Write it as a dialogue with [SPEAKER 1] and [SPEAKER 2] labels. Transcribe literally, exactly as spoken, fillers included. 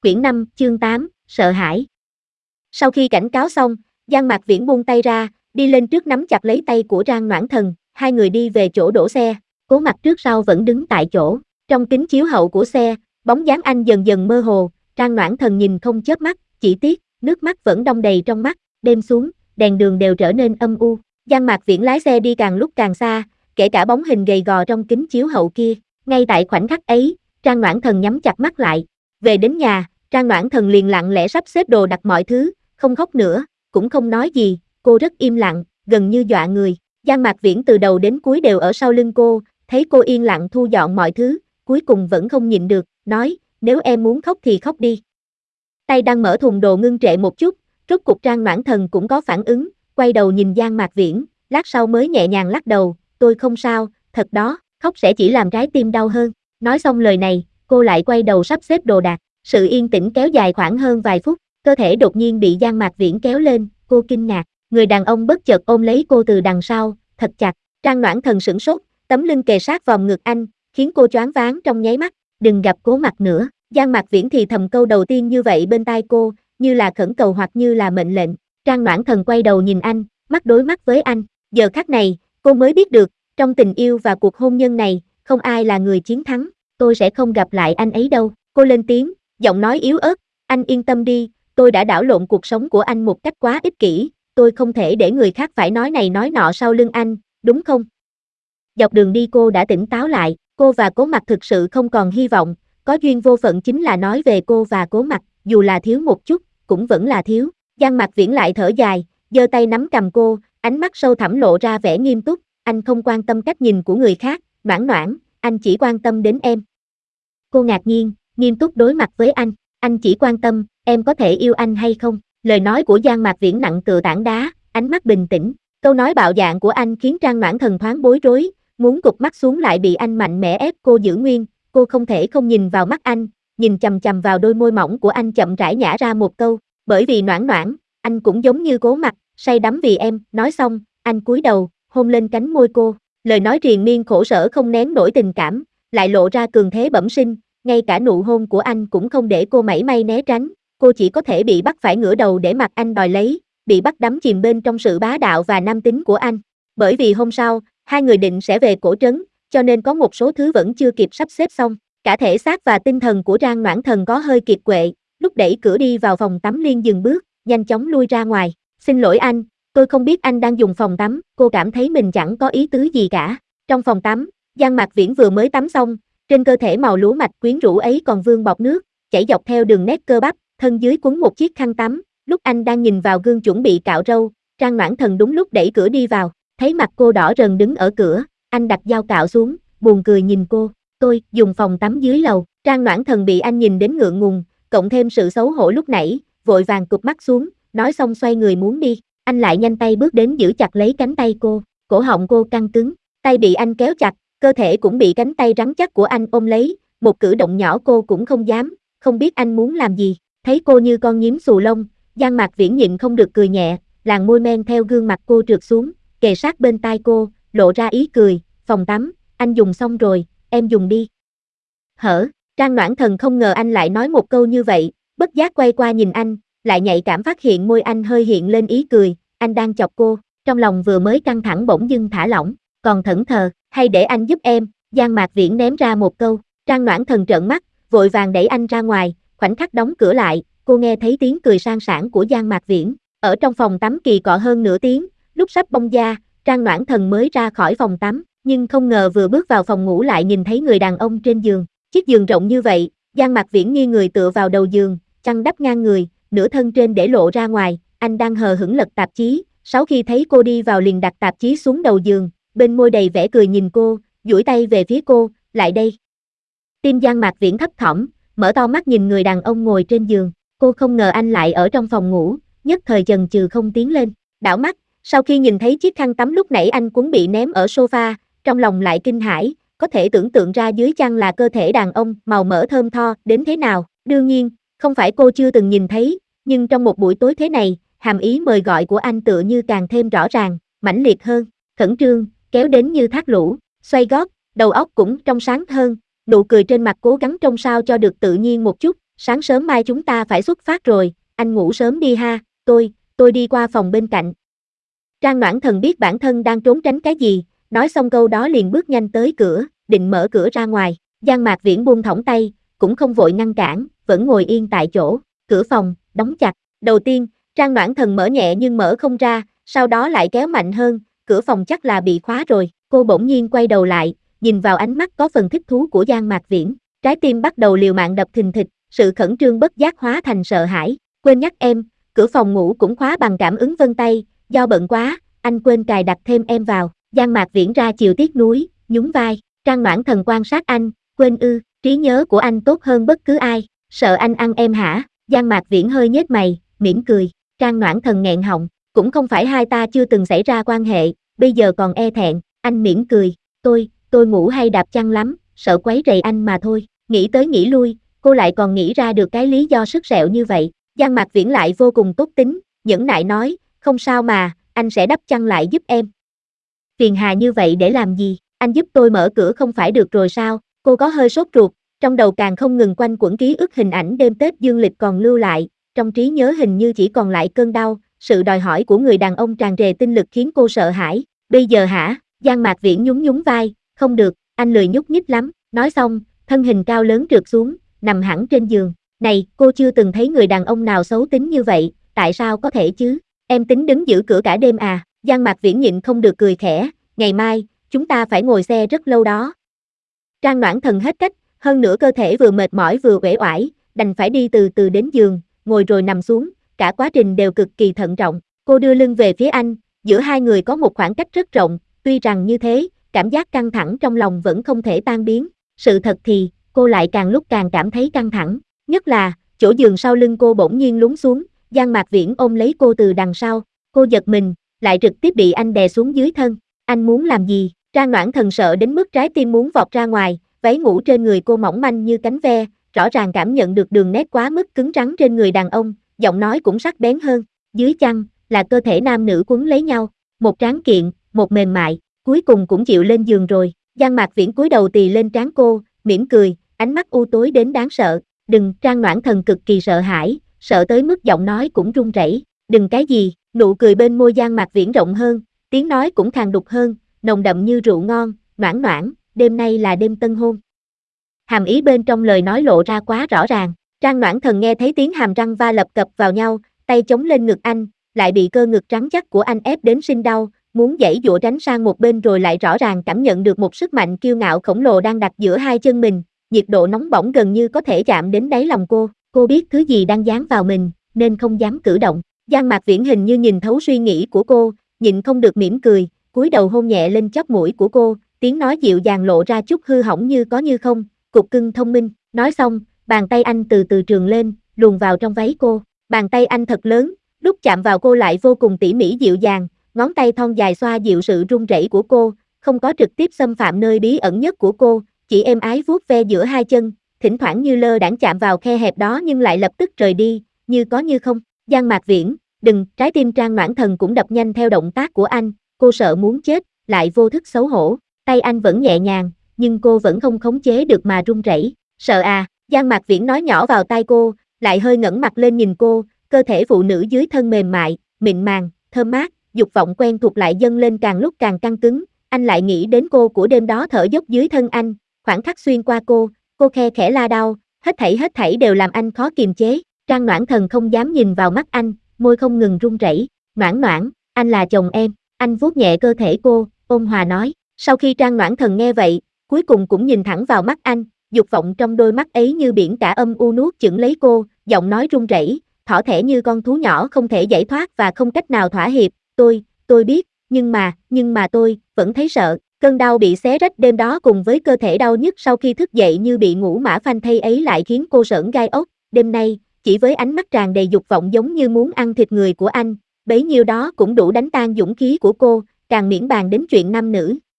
[SPEAKER 1] Quyển năm, chương tám, sợ hãi. Sau khi cảnh cáo xong, Giang Mạc Viễn buông tay ra, đi lên trước nắm chặt lấy tay của Trang Noãn Thần, hai người đi về chỗ đổ xe, Cố Mặc trước sau vẫn đứng tại chỗ. Trong kính chiếu hậu của xe, bóng dáng anh dần dần mơ hồ, Trang Noãn Thần nhìn không chớp mắt, chỉ tiếc, nước mắt vẫn đong đầy trong mắt, đêm xuống, đèn đường đều trở nên âm u. Giang Mạc Viễn lái xe đi càng lúc càng xa, kể cả bóng hình gầy gò trong kính chiếu hậu kia. Ngay tại khoảnh khắc ấy, Trang Noãn Thần nhắm chặt mắt lại. Về đến nhà, Trang Noãn Thần liền lặng lẽ sắp xếp đồ đặt mọi thứ, không khóc nữa, cũng không nói gì, cô rất im lặng, gần như dọa người. Giang Mạc Viễn từ đầu đến cuối đều ở sau lưng cô, thấy cô yên lặng thu dọn mọi thứ, cuối cùng vẫn không nhịn được, nói, nếu em muốn khóc thì khóc đi. Tay đang mở thùng đồ ngưng trệ một chút, rốt cục Trang Noãn Thần cũng có phản ứng, quay đầu nhìn Giang Mạc Viễn, lát sau mới nhẹ nhàng lắc đầu, tôi không sao, thật đó, khóc sẽ chỉ làm trái tim đau hơn. Nói xong lời này, cô lại quay đầu sắp xếp đồ đạc, sự yên tĩnh kéo dài khoảng hơn vài phút, cơ thể đột nhiên bị Giang Mạc Viễn kéo lên, cô kinh ngạc, người đàn ông bất chợt ôm lấy cô từ đằng sau, thật chặt. Trang Noãn Thần sửng sốt, tấm lưng kề sát vòng ngực anh, khiến cô choáng váng trong nháy mắt, đừng gặp Cố Mặc nữa. Giang Mạc Viễn thì thầm câu đầu tiên như vậy bên tai cô, như là khẩn cầu hoặc như là mệnh lệnh. Trang Noãn Thần quay đầu nhìn anh, mắt đối mắt với anh, giờ khắc này, cô mới biết được, trong tình yêu và cuộc hôn nhân này, không ai là người chiến thắng, tôi sẽ không gặp lại anh ấy đâu. Cô lên tiếng, giọng nói yếu ớt, anh yên tâm đi, tôi đã đảo lộn cuộc sống của anh một cách quá ích kỷ, tôi không thể để người khác phải nói này nói nọ sau lưng anh, đúng không? Dọc đường đi cô đã tỉnh táo lại, cô và Cố Mặc thực sự không còn hy vọng, có duyên vô phận chính là nói về cô và Cố Mặc, dù là thiếu một chút, cũng vẫn là thiếu. Giang Mạc Viễn lại thở dài, giơ tay nắm cầm cô, ánh mắt sâu thẳm lộ ra vẻ nghiêm túc, anh không quan tâm cách nhìn của người khác, Noãn Noãn, anh chỉ quan tâm đến em. Cô ngạc nhiên, nghiêm túc đối mặt với anh, anh chỉ quan tâm, em có thể yêu anh hay không? Lời nói của Giang Mạc Viễn nặng tựa tảng đá, ánh mắt bình tĩnh, câu nói bạo dạn của anh khiến Trang Noãn Thần thoáng bối rối, muốn cụp mắt xuống lại bị anh mạnh mẽ ép cô giữ nguyên, cô không thể không nhìn vào mắt anh, nhìn chằm chằm vào đôi môi mỏng của anh chậm rãi nhả ra một câu, bởi vì Noãn Noãn, anh cũng giống như Cố Mặc, say đắm vì em. Nói xong, anh cúi đầu, hôn lên cánh môi cô, lời nói triền miên khổ sở không nén nổi tình cảm, lại lộ ra cường thế bẩm sinh, ngay cả nụ hôn của anh cũng không để cô mảy may né tránh, cô chỉ có thể bị bắt phải ngửa đầu để mặc anh đòi lấy, bị bắt đắm chìm bên trong sự bá đạo và nam tính của anh. Bởi vì hôm sau, hai người định sẽ về cổ trấn, cho nên có một số thứ vẫn chưa kịp sắp xếp xong, cả thể xác và tinh thần của Trang Noãn Thần có hơi kiệt quệ, lúc đẩy cửa đi vào phòng tắm liền dừng bước, nhanh chóng lui ra ngoài, xin lỗi anh, tôi không biết anh đang dùng phòng tắm, cô cảm thấy mình chẳng có ý tứ gì cả. Trong phòng tắm, Giang Mạc Viễn vừa mới tắm xong, trên cơ thể màu lúa mạch quyến rũ ấy còn vương bọt nước, chảy dọc theo đường nét cơ bắp, thân dưới quấn một chiếc khăn tắm, lúc anh đang nhìn vào gương chuẩn bị cạo râu, Trang Noãn Thần đúng lúc đẩy cửa đi vào, thấy mặt cô đỏ rần đứng ở cửa, anh đặt dao cạo xuống, buồn cười nhìn cô, tôi dùng phòng tắm dưới lầu. Trang Noãn Thần bị anh nhìn đến ngượng ngùng, cộng thêm sự xấu hổ lúc nãy, vội vàng cụp mắt xuống, nói xong xoay người muốn đi, anh lại nhanh tay bước đến giữ chặt lấy cánh tay cô, cổ họng cô căng cứng, tay bị anh kéo chặt, cơ thể cũng bị cánh tay rắn chắc của anh ôm lấy, một cử động nhỏ cô cũng không dám, không biết anh muốn làm gì. Thấy cô như con nhím xù lông, Giang Mạc Viễn nhịn không được cười nhẹ, làn môi men theo gương mặt cô trượt xuống, kề sát bên tai cô, lộ ra ý cười, phòng tắm, anh dùng xong rồi, em dùng đi. Hở, Trang Noãn Thần không ngờ anh lại nói một câu như vậy, bất giác quay qua nhìn anh, lại nhạy cảm phát hiện môi anh hơi hiện lên ý cười, anh đang chọc cô, trong lòng vừa mới căng thẳng bỗng dưng thả lỏng, còn thẫn thờ, hay để anh giúp em, Giang Mạc Viễn ném ra một câu, Trang Noãn Thần trợn mắt, vội vàng đẩy anh ra ngoài, khoảnh khắc đóng cửa lại, cô nghe thấy tiếng cười sang sảng của Giang Mạc Viễn, ở trong phòng tắm kỳ cọ hơn nửa tiếng, lúc sắp bông da, Trang Noãn Thần mới ra khỏi phòng tắm, nhưng không ngờ vừa bước vào phòng ngủ lại nhìn thấy người đàn ông trên giường, chiếc giường rộng như vậy, Giang Mạc Viễn nghiêng người tựa vào đầu giường, chăn đắp ngang người, nửa thân trên để lộ ra ngoài, anh đang hờ hững lật tạp chí, sau khi thấy cô đi vào liền đặt tạp chí xuống đầu giường, bên môi đầy vẻ cười nhìn cô, duỗi tay về phía cô, lại đây. Tim Giang Mạc Viễn thấp thỏm, mở to mắt nhìn người đàn ông ngồi trên giường, cô không ngờ anh lại ở trong phòng ngủ, nhất thời chần chừ không tiến lên, đảo mắt, sau khi nhìn thấy chiếc khăn tắm lúc nãy anh cuốn bị ném ở sofa, trong lòng lại kinh hãi, có thể tưởng tượng ra dưới chăn là cơ thể đàn ông, màu mỡ thơm tho, đến thế nào, đương nhiên, không phải cô chưa từng nhìn thấy, nhưng trong một buổi tối thế này, hàm ý mời gọi của anh tựa như càng thêm rõ ràng, mãnh liệt hơn, khẩn trương, kéo đến như thác lũ, xoay gót, đầu óc cũng trong sáng hơn, nụ cười trên mặt cố gắng trông sao cho được tự nhiên một chút, sáng sớm mai chúng ta phải xuất phát rồi, anh ngủ sớm đi ha, tôi, tôi đi qua phòng bên cạnh. Trang Noãn Thần biết bản thân đang trốn tránh cái gì, nói xong câu đó liền bước nhanh tới cửa, định mở cửa ra ngoài. Giang Mạc Viễn buông thõng tay, cũng không vội ngăn cản, vẫn ngồi yên tại chỗ, cửa phòng, đóng chặt. Đầu tiên, Trang Noãn Thần mở nhẹ nhưng mở không ra, sau đó lại kéo mạnh hơn, cửa phòng chắc là bị khóa rồi. Cô bỗng nhiên quay đầu lại, nhìn vào ánh mắt có phần thích thú của Giang Mạc Viễn, trái tim bắt đầu liều mạng đập thình thịch, sự khẩn trương bất giác hóa thành sợ hãi. Quên nhắc em, cửa phòng ngủ cũng khóa bằng cảm ứng vân tay, do bận quá, anh quên cài đặt thêm em vào. Giang Mạc Viễn ra chiều tiếc nuối, nhún vai. Trang Noãn Thần quan sát anh, quên ư, trí nhớ của anh tốt hơn bất cứ ai, sợ anh ăn em hả? Giang Mạc Viễn hơi nhếch mày, mỉm cười. Trang Noãn Thần nghẹn họng, cũng không phải hai ta chưa từng xảy ra quan hệ, bây giờ còn e thẹn. Anh mỉm cười, tôi, tôi ngủ hay đạp chăn lắm, sợ quấy rầy anh mà thôi. Nghĩ tới nghĩ lui, cô lại còn nghĩ ra được cái lý do sứt sẹo như vậy. Giang Mạc Viễn lại vô cùng tốt tính, nhẫn nại nói, không sao mà, anh sẽ đắp chăn lại giúp em. Phiền hà như vậy để làm gì, anh giúp tôi mở cửa không phải được rồi sao? Cô có hơi sốt ruột, trong đầu càng không ngừng quanh quẩn ký ức hình ảnh đêm Tết dương lịch còn lưu lại, trong trí nhớ hình như chỉ còn lại cơn đau, sự đòi hỏi của người đàn ông tràn trề tinh lực khiến cô sợ hãi. Bây giờ hả? Giang Mạc Viễn nhún nhún vai, không được, anh lười nhúc nhích lắm. Nói xong, thân hình cao lớn trượt xuống, nằm hẳn trên giường. Này, cô chưa từng thấy người đàn ông nào xấu tính như vậy, tại sao có thể chứ? Em tính đứng giữ cửa cả đêm à? Giang Mạc Viễn nhịn không được cười khẽ, ngày mai, chúng ta phải ngồi xe rất lâu đó. Trang Noãn Thần hết cách, hơn nữa cơ thể vừa mệt mỏi vừa uể oải, đành phải đi từ từ đến giường, ngồi rồi nằm xuống, cả quá trình đều cực kỳ thận trọng. Cô đưa lưng về phía anh, giữa hai người có một khoảng cách rất rộng, tuy rằng như thế, cảm giác căng thẳng trong lòng vẫn không thể tan biến. Sự thật thì, cô lại càng lúc càng cảm thấy căng thẳng, nhất là, chỗ giường sau lưng cô bỗng nhiên lún xuống, Giang Mạc Viễn ôm lấy cô từ đằng sau, cô giật mình, lại trực tiếp bị anh đè xuống dưới thân. Anh muốn làm gì? Trang Noãn Thần sợ đến mức trái tim muốn vọt ra ngoài, váy ngủ trên người cô mỏng manh như cánh ve, rõ ràng cảm nhận được đường nét quá mức cứng rắn trên người đàn ông, giọng nói cũng sắc bén hơn. Dưới chăn, là cơ thể nam nữ quấn lấy nhau, một tráng kiện, một mềm mại, cuối cùng cũng chịu lên giường rồi. Giang Mạc Viễn cúi đầu tì lên trán cô, mỉm cười, ánh mắt u tối đến đáng sợ. Đừng, Trang Noãn Thần cực kỳ sợ hãi, sợ tới mức giọng nói cũng run rẩy. Đừng cái gì? Nụ cười bên môi Giang Mạc Viễn rộng hơn, tiếng nói cũng khàn đục hơn, nồng đậm như rượu ngon. Noãn Noãn, đêm nay là đêm tân hôn. Hàm ý bên trong lời nói lộ ra quá rõ ràng. Trang Noãn Thần nghe thấy tiếng hàm răng va lập cập vào nhau, tay chống lên ngực anh, lại bị cơ ngực trắng chắc của anh ép đến sinh đau, muốn giãy giụa tránh sang một bên rồi lại rõ ràng cảm nhận được một sức mạnh kiêu ngạo khổng lồ đang đặt giữa hai chân mình, nhiệt độ nóng bỏng gần như có thể chạm đến đáy lòng cô. Cô biết thứ gì đang dán vào mình, nên không dám cử động. Giang Mạc Viễn hình như nhìn thấu suy nghĩ của cô, nhịn không được mỉm cười, cúi đầu hôn nhẹ lên chóp mũi của cô, tiếng nói dịu dàng lộ ra chút hư hỏng như có như không, cục cưng thông minh. Nói xong, bàn tay anh từ từ trườn lên, luồn vào trong váy cô. Bàn tay anh thật lớn, lúc chạm vào cô lại vô cùng tỉ mỉ dịu dàng, ngón tay thon dài xoa dịu sự run rẩy của cô, không có trực tiếp xâm phạm nơi bí ẩn nhất của cô, chỉ êm ái vuốt ve giữa hai chân, thỉnh thoảng như lơ đãng chạm vào khe hẹp đó nhưng lại lập tức rời đi, như có như không. Giang Mạc Viễn, đừng, trái tim Trang Noãn Thần cũng đập nhanh theo động tác của anh, cô sợ muốn chết, lại vô thức xấu hổ, tay anh vẫn nhẹ nhàng, nhưng cô vẫn không khống chế được mà run rẩy. Sợ à? Giang Mạc Viễn nói nhỏ vào tai cô, lại hơi ngẩng mặt lên nhìn cô, cơ thể phụ nữ dưới thân mềm mại, mịn màng, thơm mát, dục vọng quen thuộc lại dâng lên càng lúc càng căng cứng, anh lại nghĩ đến cô của đêm đó thở dốc dưới thân anh, khoảng khắc xuyên qua cô, cô khe khẽ la đau, hết thảy hết thảy đều làm anh khó kiềm chế. Trang Noãn Thần không dám nhìn vào mắt anh, môi không ngừng run rẩy. Noãn Noãn, anh là chồng em. Anh vuốt nhẹ cơ thể cô, ôn hòa nói. Sau khi Trang Noãn Thần nghe vậy, cuối cùng cũng nhìn thẳng vào mắt anh, dục vọng trong đôi mắt ấy như biển cả âm u nuốt chửng lấy cô, giọng nói run rẩy, thỏ thẻ như con thú nhỏ không thể giải thoát và không cách nào thỏa hiệp. Tôi, tôi biết, nhưng mà, nhưng mà tôi vẫn thấy sợ. Cơn đau bị xé rách đêm đó cùng với cơ thể đau nhức sau khi thức dậy như bị ngủ mã phanh thây ấy lại khiến cô sởn gai ốc. Đêm nay, chỉ với ánh mắt tràn đầy dục vọng giống như muốn ăn thịt người của anh, bấy nhiêu đó cũng đủ đánh tan dũng khí của cô, càng miễn bàn đến chuyện nam nữ.